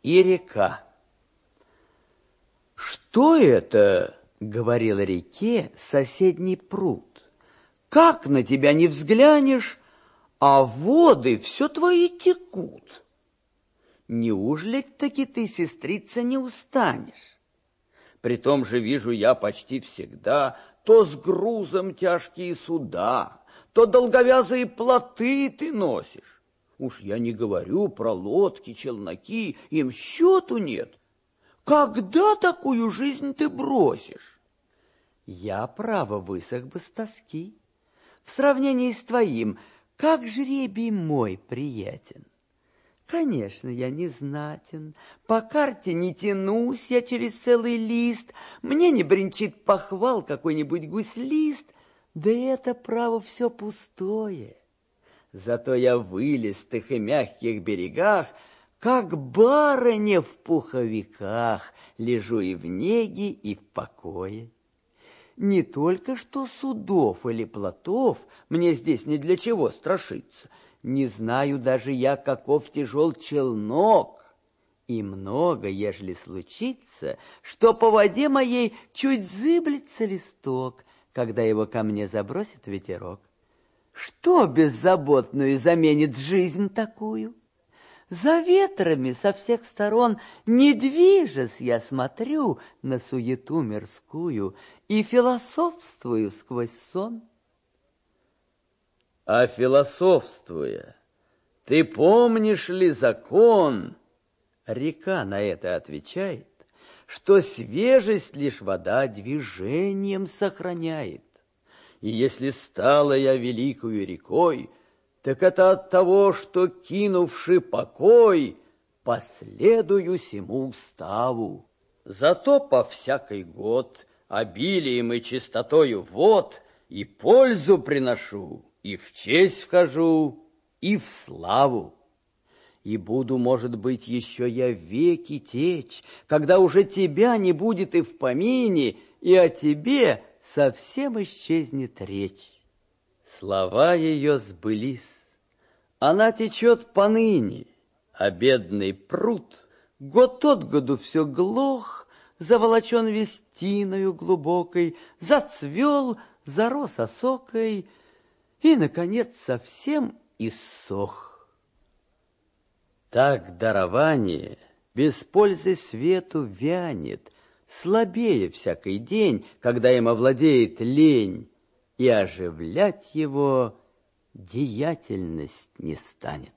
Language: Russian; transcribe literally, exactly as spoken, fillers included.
и река. «Что это?» — говорил реке соседний пруд. «Как на тебя не взглянешь, а воды все твои текут. Неужели таки ты, сестрица, не устанешь? Притом же вижу я почти всегда то с грузом тяжкие суда, то долговязые плоты ты носишь. Уж я не говорю про лодки, челноки, им счету нет. Когда такую жизнь ты бросишь?» «Я, право, высох бы с тоски. В сравнении с твоим, как жребий мой приятен. Конечно, я не знатен, по карте не тянусь я через целый лист, мне не бренчит похвал какой-нибудь гуслист, да это, право, все пустое. Зато я в илистых и мягких берегах, как барыня в пуховиках, лежу и в неге, и в покое. Не только что судов или плотов мне здесь ни для чего страшиться, не знаю даже я, каков тяжел челнок, и много, ежели случится, что по воде моей чуть зыблется листок, когда его ко мне забросит ветерок. Что беззаботную заменит жизнь такую? За ветрами со всех сторон, не движась, я смотрю на суету мирскую и философствую сквозь сон. А философствуя, ты помнишь ли закон? Река на это отвечает, что свежесть лишь вода движением сохраняет. И если стала я великою рекой, так это от того, что, кинувши покой, последую сему уставу. Зато по всякий год обилием и чистотою вод и пользу приношу, и в честь вхожу, и в славу. И буду, может быть, еще я веки течь, когда уже тебя не будет и в помине, и о тебе совсем исчезнет речь. Слова ее сбылись. Она течет поныне, а бедный пруд год от году все глох, заволочен весь тиною глубокой, зацвел, зарос осокой и, наконец, совсем иссох. Так дарование без пользы свету вянет, слабее всякий день, когда им овладеет лень, и оживлять его деятельность не станет.